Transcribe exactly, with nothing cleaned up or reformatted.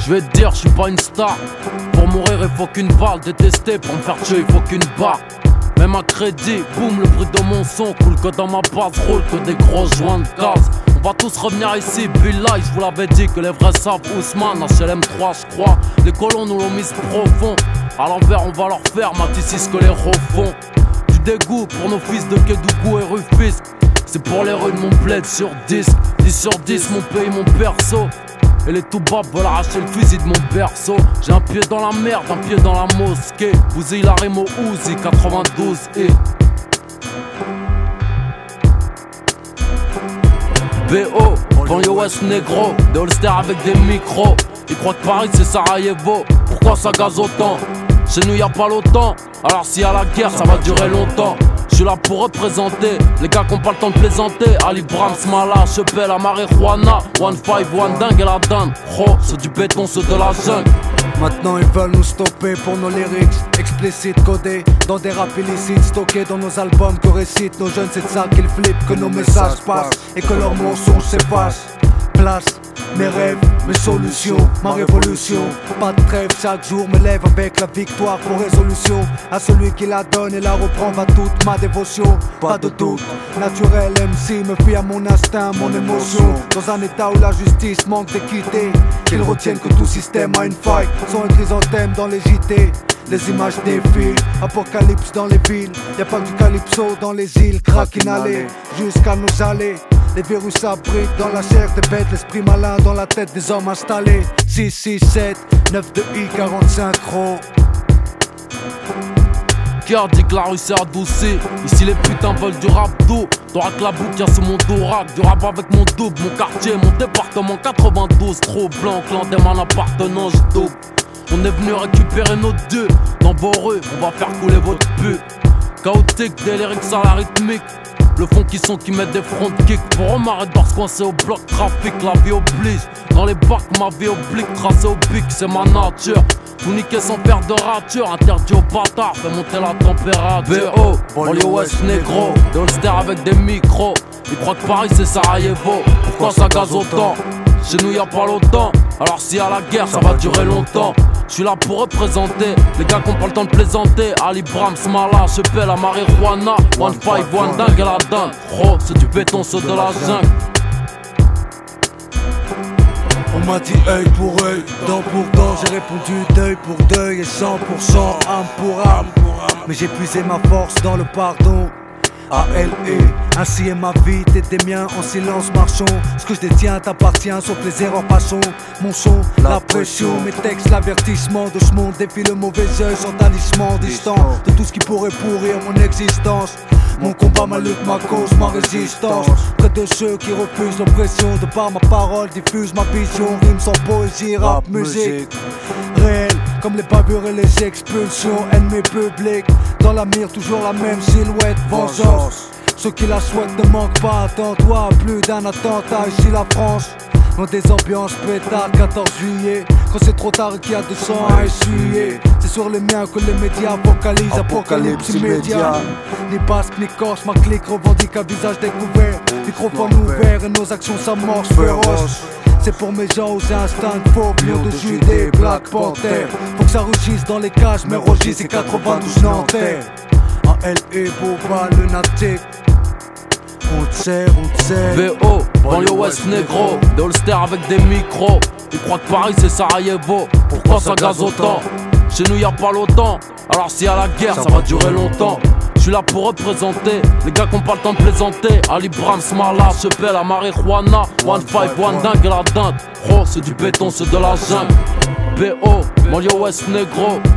Je vais te dire, je suis pas une star. Pour mourir il faut qu'une balle, détester pour me faire tuer il faut qu'une barre. Même à crédit, boum, le bruit de mon son coule que dans ma base, roule que des gros joints de gaz. On va tous revenir ici, Billah, je vous l'avais dit que les vrais savent Ousmane, H L M trois je crois. Les colons nous l'ont mise profond, à l'envers on va leur faire, Matissi ce que les refont. Du dégoût pour nos fils de Kédougou et Rufisque, c'est pour les rues de mon bled sur dix. Dix sur dix, mon pays, mon perso. Et les toubabs veulent arracher le fusil de mon berceau. J'ai un pied dans la merde, un pied dans la mosquée. Bousille la rime au Uzi, quatre-vingt-douze et B O, banlieue ouest négro, des holsters avec des micros. Ils croient que Paris c'est Sarajevo, pourquoi ça gaze autant? Chez nous y'a pas l'OTAN, alors s'il y a la guerre ça va durer longtemps. Je suis là pour représenter les gars qui ont pas le temps de plaisanter. Ali Brahms, Mala, Chepel, la marijuana. One five, one dingue et la dinde. Oh, c'est du béton, c'est de la jungle. Maintenant ils veulent nous stopper pour nos lyrics explicites codés dans des rap illicites stockés dans nos albums que récitent nos jeunes. C'est de ça qu'ils flippent, que nos messages passent et que leurs mensonges s'effacent. Place mes rêves, mes solutions, ma révolution. Pas de trêve, chaque jour me lève avec la victoire pour résolution. À celui qui la donne et la reprend va toute ma dévotion. Pas de doute, naturel M C me fie à mon instinct, mon émotion. Dans un état où la justice manque d'équité, qu'ils retiennent que tout système a une faille. Sont un chrysanthème dans les J T. Les images défilent, apocalypse dans les villes. Y'a pas du calypso dans les îles, crack inhalé jusqu'à nos allées. Les virus s'abritent dans la chair des bêtes, l'esprit malin dans la tête des hommes installés. Six six sept neuf deux I quarante-cinq ro. Qui a dit que la rue s'est adoucie? Ici les putains veulent du rap doux. T'auras que la boucle, y'a sous mon dorac. Du rap avec mon double, mon quartier, mon département quatre-vingt-douze. Trop blanc, clan des man appartenance double. On est venu récupérer nos dieux. Dans vos rues, on va faire couler votre pute. Chaotique, des lyrics à la rythmique. Le fond qui sont qui mettent des front kicks. Pour on m'arrête de se coincer au bloc trafic. La vie oblige, dans les bacs ma vie oblique. Tracé au pic, c'est ma nature. Tout niquer sans faire de rature. Interdit aux bâtards, fait monter la température. B O, banlieue ouest négro, des holsters avec des micros. Ils croient que Paris c'est Sarajevo, pourquoi ça gaze autant? Chez nous y'a pas l'OTAN, alors s'il y a la guerre ça va durer longtemps. Je suis là pour représenter les gars qui ont pas le temps de plaisanter. Ali Brahms, Mala, Chepel, la marijuana. One five, one dingue et la dinde. Oh, c'est du béton, c'est de la jungle. On m'a dit œil pour œil, dent pour dent. J'ai répondu deuil pour deuil et cent pour cent, âme pour âme. Mais j'ai puisé ma force dans le pardon. A L E, ainsi est ma vie, t'es des miens, en silence marchons. Ce que je détiens t'appartient, sauf les erreurs passons. Mon son, la pression, mes textes, l'avertissement de ce monde défie le mauvais œil sans talisman. Distant de tout ce qui pourrait pourrir mon existence. Mon combat, ma lutte, ma cause, ma résistance. Près de ceux qui refusent l'oppression, de par ma parole diffuse ma vision. Rime sans poésie, rap, musique réel, comme les bavures et les expulsions. Ennemi public, dans la mire toujours la même silhouette, vengeance. Ceux qui la souhaitent ne manquent pas, attends-toi, plus d'un attentat ici la France. Dans des ambiances pétard, quatorze juillet. Quand c'est trop tard et qu'il y a du sang à essuyer, c'est sur les miens que les médias focalisent. Apocalypse immédiat. Ni basque ni corse, ma clique revendique un visage découvert. Microphone ouvert et nos actions s'amorcent féroces. C'est pour mes gens aux instincts faux, lions de Judée, Black Panther. Faut que ça rugisse dans les cages, mais Rogis c'est quatre-vingt-douze Nanterre. En L E, Boba, lunatique. On te sert, on te sert. B O, banlieue ouest négro, des holsters avec des micros. Ils croient que Paris c'est Sarajevo, pourquoi ça gaze autant? Chez nous y'a pas l'OTAN, alors s'il y a la guerre ça va durer longtemps. Je suis là pour représenter les gars qui ont pas le temps de plaisanter. Ali Brahms, Mala, Chepel, la marijuana. One five, one dingue et la dinde. Oh, c'est du béton, c'est de la jungle. B O, banlieue ouest négro,